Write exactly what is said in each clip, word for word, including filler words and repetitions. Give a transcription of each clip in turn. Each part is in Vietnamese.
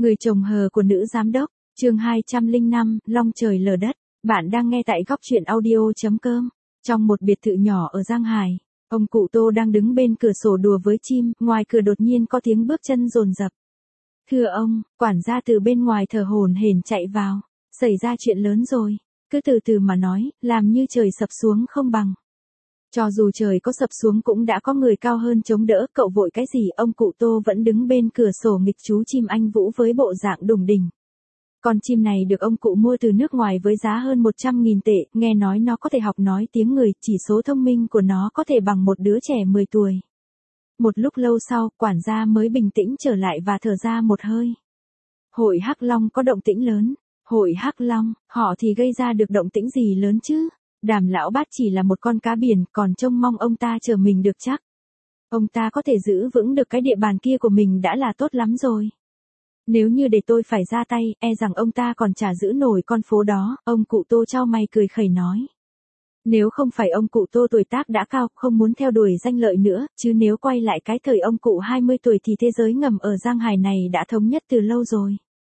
Người chồng hờ của nữ giám đốc, chương hai trăm lẻ năm, long trời lở đất. Bạn đang nghe tại góc truyện audio chấm com. Trong một biệt thự nhỏ ở Giang Hải, ông cụ Tô đang đứng bên cửa sổ đùa với chim, ngoài cửa đột nhiên có tiếng bước chân dồn dập. Thưa ông, quản gia từ bên ngoài thở hổn hển chạy vào. Xảy ra chuyện lớn rồi, cứ từ từ mà nói, làm như trời sập xuống không bằng. Cho dù trời có sập xuống cũng đã có người cao hơn chống đỡ, cậu vội cái gì? Ông cụ Tô vẫn đứng bên cửa sổ nghịch chú chim anh Vũ với bộ dạng đủng đỉnh. Con chim này được ông cụ mua từ nước ngoài với giá hơn một trăm nghìn tệ, nghe nói nó có thể học nói tiếng người, chỉ số thông minh của nó có thể bằng một đứa trẻ mười tuổi. Một lúc lâu sau, quản gia mới bình tĩnh trở lại và thở ra một hơi. Hội Hắc Long có động tĩnh lớn. Hội Hắc Long, họ thì gây ra được động tĩnh gì lớn chứ? Đàm lão bát chỉ là một con cá biển, còn trông mong ông ta chờ mình được chắc. Ông ta có thể giữ vững được cái địa bàn kia của mình đã là tốt lắm rồi. Nếu như để tôi phải ra tay, e rằng ông ta còn chả giữ nổi con phố đó. Ông cụ Tô chau mày cười khẩy nói. Nếu không phải ông cụ Tô tuổi tác đã cao, không muốn theo đuổi danh lợi nữa, chứ nếu quay lại cái thời ông cụ hai mươi tuổi thì thế giới ngầm ở Giang Hải này đã thống nhất từ lâu rồi.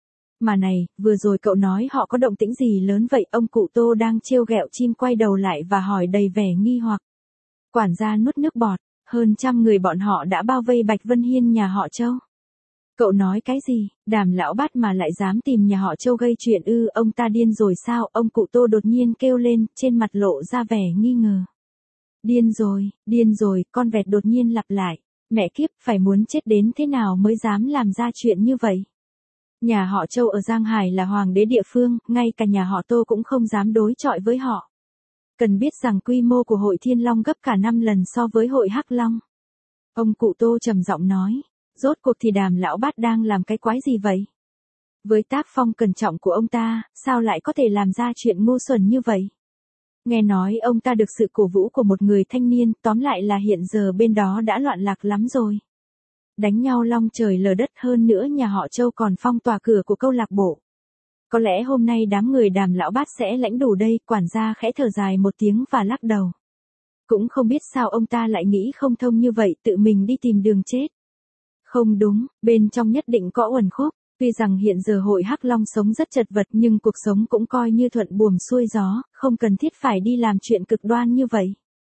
Mà này, vừa rồi cậu nói họ có động tĩnh gì lớn vậy? Ông cụ Tô đang trêu ghẹo chim quay đầu lại và hỏi đầy vẻ nghi hoặc. Quản gia nuốt nước bọt, hơn trăm người bọn họ đã bao vây Bạch Vân Hiên nhà họ Châu. Cậu nói cái gì? Đàm lão bát mà lại dám tìm nhà họ Châu gây chuyện ư? Ông ta điên rồi sao? Ông cụ Tô đột nhiên kêu lên, trên mặt lộ ra vẻ nghi ngờ. Điên rồi, điên rồi, con vẹt đột nhiên lặp lại. Mẹ kiếp, phải muốn chết đến thế nào mới dám làm ra chuyện như vậy? Nhà họ Châu ở Giang Hải là hoàng đế địa phương, ngay cả nhà họ Tô cũng không dám đối chọi với họ. Cần biết rằng quy mô của hội Thiên Long gấp cả năm lần so với hội Hắc Long. Ông cụ Tô trầm giọng nói, rốt cuộc thì Đàm lão bát đang làm cái quái gì vậy? Với tác phong cẩn trọng của ông ta, sao lại có thể làm ra chuyện ngu xuẩn như vậy? Nghe nói ông ta được sự cổ vũ của một người thanh niên, tóm lại là hiện giờ bên đó đã loạn lạc lắm rồi. Đánh nhau long trời lở đất, hơn nữa nhà họ Châu còn phong tỏa cửa của câu lạc bộ. Có lẽ hôm nay đám người Đàm lão bát sẽ lãnh đủ đây. Quản gia khẽ thở dài một tiếng và lắc đầu. Cũng không biết sao ông ta lại nghĩ không thông như vậy, tự mình đi tìm đường chết. Không đúng, bên trong nhất định có uẩn khúc. Tuy rằng hiện giờ hội Hắc Long sống rất chật vật nhưng cuộc sống cũng coi như thuận buồm xuôi gió, không cần thiết phải đi làm chuyện cực đoan như vậy.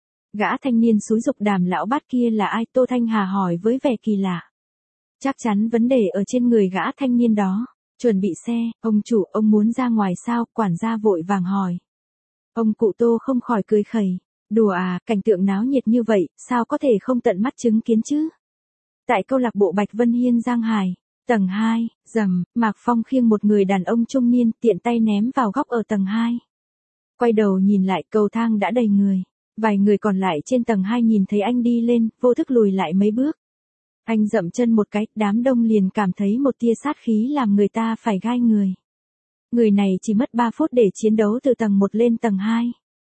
Gã thanh niên xúi giục Đàm lão bát kia là ai? Tô Thanh Hà hỏi với vẻ kỳ lạ. Chắc chắn vấn đề ở trên người gã thanh niên đó. Chuẩn bị xe, ông chủ, ông muốn ra ngoài sao? Quản gia vội vàng hỏi. Ông cụ Tô không khỏi cười khẩy. Đùa à, cảnh tượng náo nhiệt như vậy, sao có thể không tận mắt chứng kiến chứ? Tại câu lạc bộ Bạch Vân Hiên Giang Hải, tầng hai, rầm, Mạc Phong khiêng một người đàn ông trung niên, tiện tay ném vào góc ở tầng hai. Quay đầu nhìn lại, cầu thang đã đầy người. Vài người còn lại trên tầng hai nhìn thấy anh đi lên, vô thức lùi lại mấy bước. Anh dậm chân một cái, đám đông liền cảm thấy một tia sát khí làm người ta phải gai người. Người này chỉ mất ba phút để chiến đấu từ tầng một lên tầng hai.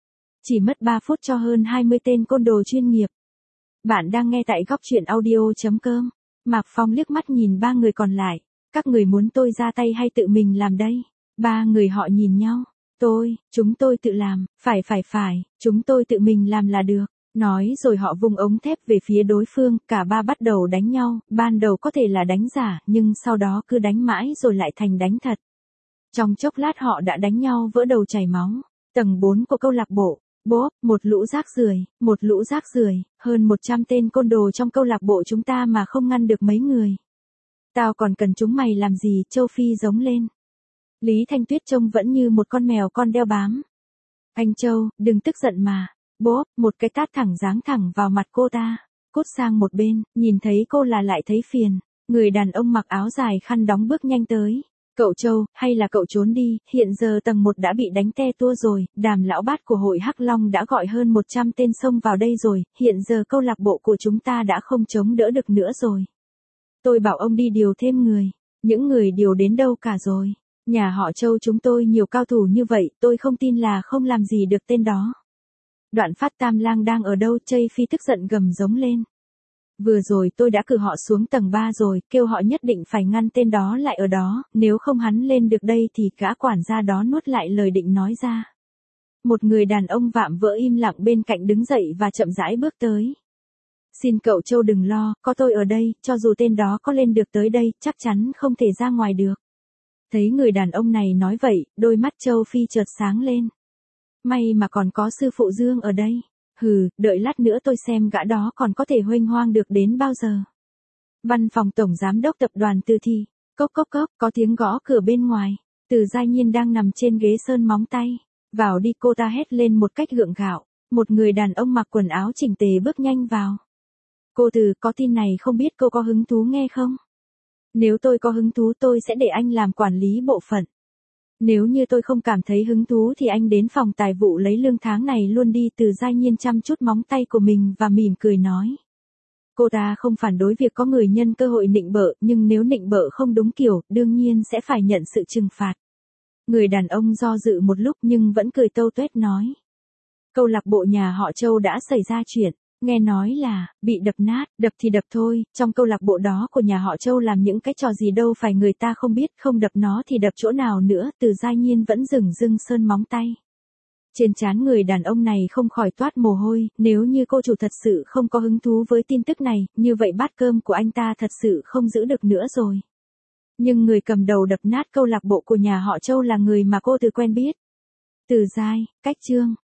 Chỉ mất ba phút cho hơn hai mươi tên côn đồ chuyên nghiệp. Bạn đang nghe tại góc truyện audio chấm com. Mạc Phong liếc mắt nhìn ba người còn lại. Các người muốn tôi ra tay hay tự mình làm đây? Ba người họ nhìn nhau. Tôi, chúng tôi tự làm, phải phải phải, chúng tôi tự mình làm là được. Nói rồi họ vung ống thép về phía đối phương, cả ba bắt đầu đánh nhau, ban đầu có thể là đánh giả, nhưng sau đó cứ đánh mãi rồi lại thành đánh thật. Trong chốc lát họ đã đánh nhau vỡ đầu chảy máu. Tầng bốn của câu lạc bộ, bốp, một lũ rác rưởi, một lũ rác rưởi, hơn một trăm tên côn đồ trong câu lạc bộ chúng ta mà không ngăn được mấy người. Tao còn cần chúng mày làm gì? Châu Phi giống lên. Lý Thanh Tuyết trông vẫn như một con mèo con đeo bám. Anh Châu, đừng tức giận mà. Bốp, một cái tát thẳng giáng thẳng vào mặt cô ta. Cút sang một bên, nhìn thấy cô là lại thấy phiền. Người đàn ông mặc áo dài khăn đóng bước nhanh tới. Cậu Châu, hay là cậu trốn đi, hiện giờ tầng một đã bị đánh te tua rồi. Đàm lão bát của hội Hắc Long đã gọi hơn một trăm tên xông vào đây rồi, hiện giờ câu lạc bộ của chúng ta đã không chống đỡ được nữa rồi. Tôi bảo ông đi điều thêm người. Những người điều đến đâu cả rồi? Nhà họ Châu chúng tôi nhiều cao thủ như vậy, tôi không tin là không làm gì được tên đó. Đoạn Phát Tam Lang đang ở đâu? Chây Phi tức giận gầm giống lên. Vừa rồi tôi đã cử họ xuống tầng ba rồi, kêu họ nhất định phải ngăn tên đó lại ở đó, nếu không hắn lên được đây thì gã quản gia đó nuốt lại lời định nói ra. Một người đàn ông vạm vỡ im lặng bên cạnh đứng dậy và chậm rãi bước tới. Xin cậu Châu đừng lo, có tôi ở đây, cho dù tên đó có lên được tới đây, chắc chắn không thể ra ngoài được. Thấy người đàn ông này nói vậy, đôi mắt Châu Phi chợt sáng lên. May mà còn có sư phụ Dương ở đây. Hừ, đợi lát nữa tôi xem gã đó còn có thể huênh hoang được đến bao giờ. Văn phòng tổng giám đốc tập đoàn Từ Thị. Cốc cốc cốc, có tiếng gõ cửa bên ngoài. Từ Giai Nhiên đang nằm trên ghế sơn móng tay. Vào đi, cô ta hét lên một cách gượng gạo. Một người đàn ông mặc quần áo chỉnh tề bước nhanh vào. Cô Từ, có tin này không biết cô có hứng thú nghe không? Nếu tôi có hứng thú tôi sẽ để anh làm quản lý bộ phận. Nếu như tôi không cảm thấy hứng thú thì anh đến phòng tài vụ lấy lương tháng này luôn đi. Từ Giai Nhiên chăm chút móng tay của mình và mỉm cười nói. Cô ta không phản đối việc có người nhân cơ hội nịnh bợ, nhưng nếu nịnh bợ không đúng kiểu, đương nhiên sẽ phải nhận sự trừng phạt. Người đàn ông do dự một lúc nhưng vẫn cười tâu tuét nói. Câu lạc bộ nhà họ Châu đã xảy ra chuyện. Nghe nói là, bị đập nát, đập thì đập thôi, trong câu lạc bộ đó của nhà họ Châu làm những cái trò gì đâu phải người ta không biết, không đập nó thì đập chỗ nào nữa. Từ Giai Nhiên vẫn dửng dưng sơn móng tay. Trên trán người đàn ông này không khỏi toát mồ hôi, nếu như cô chủ thật sự không có hứng thú với tin tức này, như vậy bát cơm của anh ta thật sự không giữ được nữa rồi. Nhưng người cầm đầu đập nát câu lạc bộ của nhà họ Châu là người mà cô Từ quen biết. Từ Giai, cách chương.